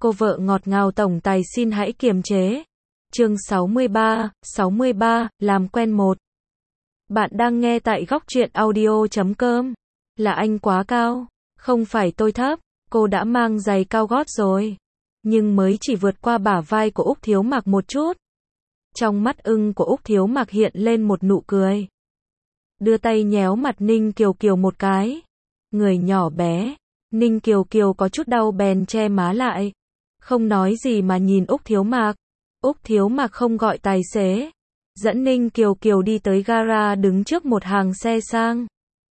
Cô vợ ngọt ngào tổng tài xin hãy kiềm chế. Chương 63, làm quen một. Bạn đang nghe tại góc truyện audio.com. Là anh quá cao, không phải tôi thấp, cô đã mang giày cao gót rồi. Nhưng mới chỉ vượt qua bả vai của Úc Thiếu Mặc một chút. Trong mắt ưng của Úc Thiếu Mặc hiện lên một nụ cười. Đưa tay nhéo mặt Ninh Kiều Kiều một cái. Người nhỏ bé, Ninh Kiều Kiều có chút đau bèn che má lại. Không nói gì mà nhìn Úc Thiếu Mặc. Úc Thiếu Mặc không gọi tài xế. Dẫn Ninh Kiều Kiều đi tới gara đứng trước một hàng xe sang.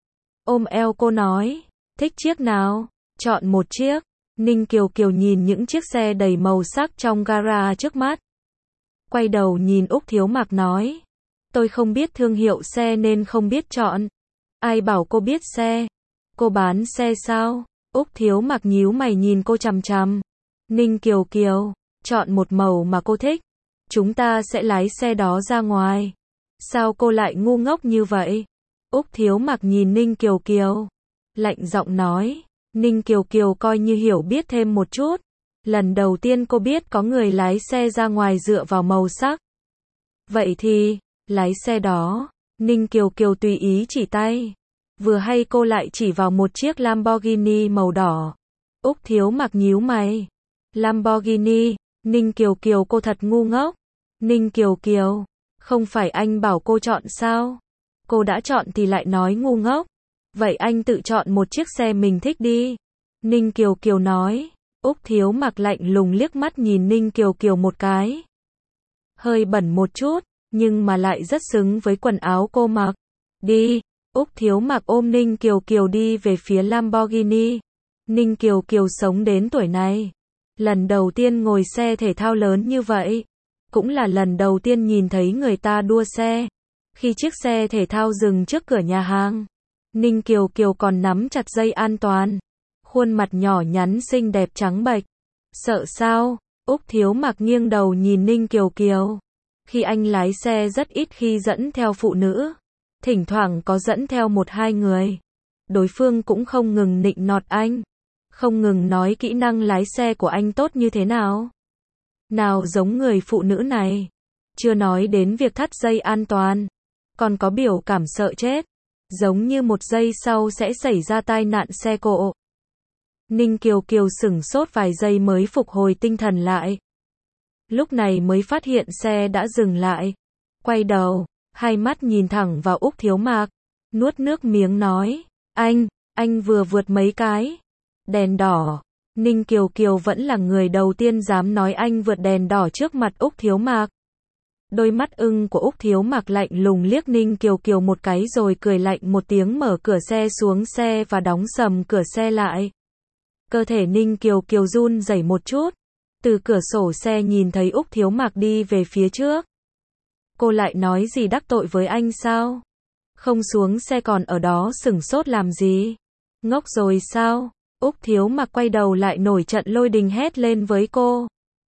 Ôm eo cô nói, thích chiếc nào? Chọn một chiếc. Ninh Kiều Kiều nhìn những chiếc xe đầy màu sắc trong gara trước mắt. Quay đầu nhìn Úc Thiếu Mặc nói, tôi không biết thương hiệu xe nên không biết chọn. Ai bảo cô biết xe? Cô bán xe sao? Úc Thiếu Mặc nhíu mày nhìn cô chằm chằm. Ninh Kiều Kiều, chọn một màu mà cô thích. Chúng ta sẽ lái xe đó ra ngoài. Sao cô lại ngu ngốc như vậy? Úc Thiếu Mặc nhìn Ninh Kiều Kiều. Lạnh giọng nói. Ninh Kiều Kiều coi như hiểu biết thêm một chút. Lần đầu tiên cô biết có người lái xe ra ngoài dựa vào màu sắc. Vậy thì, lái xe đó. Ninh Kiều Kiều tùy ý chỉ tay. Vừa hay cô lại chỉ vào một chiếc Lamborghini màu đỏ. Úc Thiếu Mặc nhíu mày. Lamborghini, Ninh Kiều Kiều cô thật ngu ngốc. Ninh Kiều Kiều, không phải anh bảo cô chọn sao? Cô đã chọn thì lại nói ngu ngốc. Vậy anh tự chọn một chiếc xe mình thích đi. Ninh Kiều Kiều nói. Úc Thiếu Mặc lạnh lùng liếc mắt nhìn Ninh Kiều Kiều một cái. Hơi bẩn một chút, nhưng mà lại rất xứng với quần áo cô mặc. Đi. Úc Thiếu Mặc ôm Ninh Kiều Kiều đi về phía Lamborghini. Ninh Kiều Kiều sống đến tuổi này. Lần đầu tiên ngồi xe thể thao lớn như vậy. Cũng là lần đầu tiên nhìn thấy người ta đua xe. Khi chiếc xe thể thao dừng trước cửa nhà hàng, Ninh Kiều Kiều còn nắm chặt dây an toàn. Khuôn mặt nhỏ nhắn xinh đẹp trắng bệch. Sợ sao? Úc Thiếu Mặc nghiêng đầu nhìn Ninh Kiều Kiều. Khi anh lái xe rất ít khi dẫn theo phụ nữ. Thỉnh thoảng có dẫn theo một hai người. Đối phương cũng không ngừng nịnh nọt anh. Không ngừng nói kỹ năng lái xe của anh tốt như thế nào. Nào giống người phụ nữ này. Chưa nói đến việc thắt dây an toàn. Còn có biểu cảm sợ chết. Giống như một giây sau sẽ xảy ra tai nạn xe cộ. Ninh Kiều Kiều sửng sốt vài giây mới phục hồi tinh thần lại. Lúc này mới phát hiện xe đã dừng lại. Quay đầu, hai mắt nhìn thẳng vào Úc Thiếu Mặc. Nuốt nước miếng nói. Anh vừa vượt mấy cái đèn đỏ. Ninh Kiều Kiều vẫn là người đầu tiên dám nói anh vượt đèn đỏ trước mặt Úc Thiếu Mặc. Đôi mắt ưng của Úc Thiếu Mặc lạnh lùng liếc Ninh Kiều Kiều một cái rồi cười lạnh một tiếng mở cửa xe xuống xe và đóng sầm cửa xe lại. Cơ thể Ninh Kiều Kiều run rẩy một chút. Từ cửa sổ xe nhìn thấy Úc Thiếu Mặc đi về phía trước. Cô lại nói gì đắc tội với anh sao? Không xuống xe còn ở đó sửng sốt làm gì? Ngốc rồi sao? Úc Thiếu Mặc quay đầu lại nổi trận lôi đình hét lên với cô.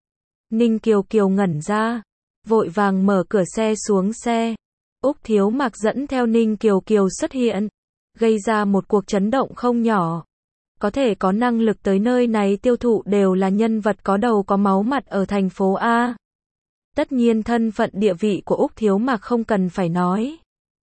Ninh Kiều Kiều ngẩn ra. Vội vàng mở cửa xe xuống xe. Úc Thiếu Mặc dẫn theo Ninh Kiều Kiều xuất hiện. Gây ra một cuộc chấn động không nhỏ. Có thể có năng lực tới nơi này tiêu thụ đều là nhân vật có đầu có máu mặt ở thành phố A. Tất nhiên thân phận địa vị của Úc Thiếu Mặc không cần phải nói.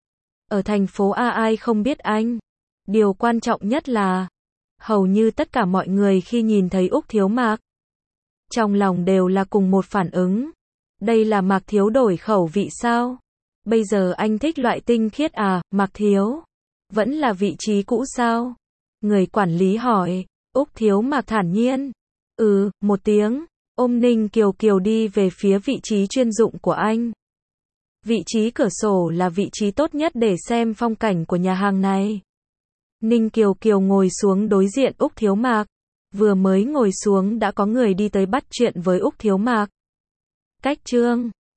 Ở thành phố A ai không biết anh. Điều quan trọng nhất là hầu như tất cả mọi người khi nhìn thấy Úc Thiếu Mặc trong lòng đều là cùng một phản ứng. Đây là Mạc Thiếu đổi khẩu vị sao? Bây giờ anh thích loại tinh khiết à, Mạc Thiếu? Vẫn là vị trí cũ sao? Người quản lý hỏi. Úc Thiếu Mặc thản nhiên. Một tiếng. Ôm Ninh Kiều Kiều đi về phía vị trí chuyên dụng của anh. Vị trí cửa sổ là vị trí tốt nhất để xem phong cảnh của nhà hàng này. Ninh Kiều Kiều ngồi xuống đối diện Úc Thiếu Mặc. Vừa mới ngồi xuống đã có người đi tới bắt chuyện với Úc Thiếu Mặc. Cách trương.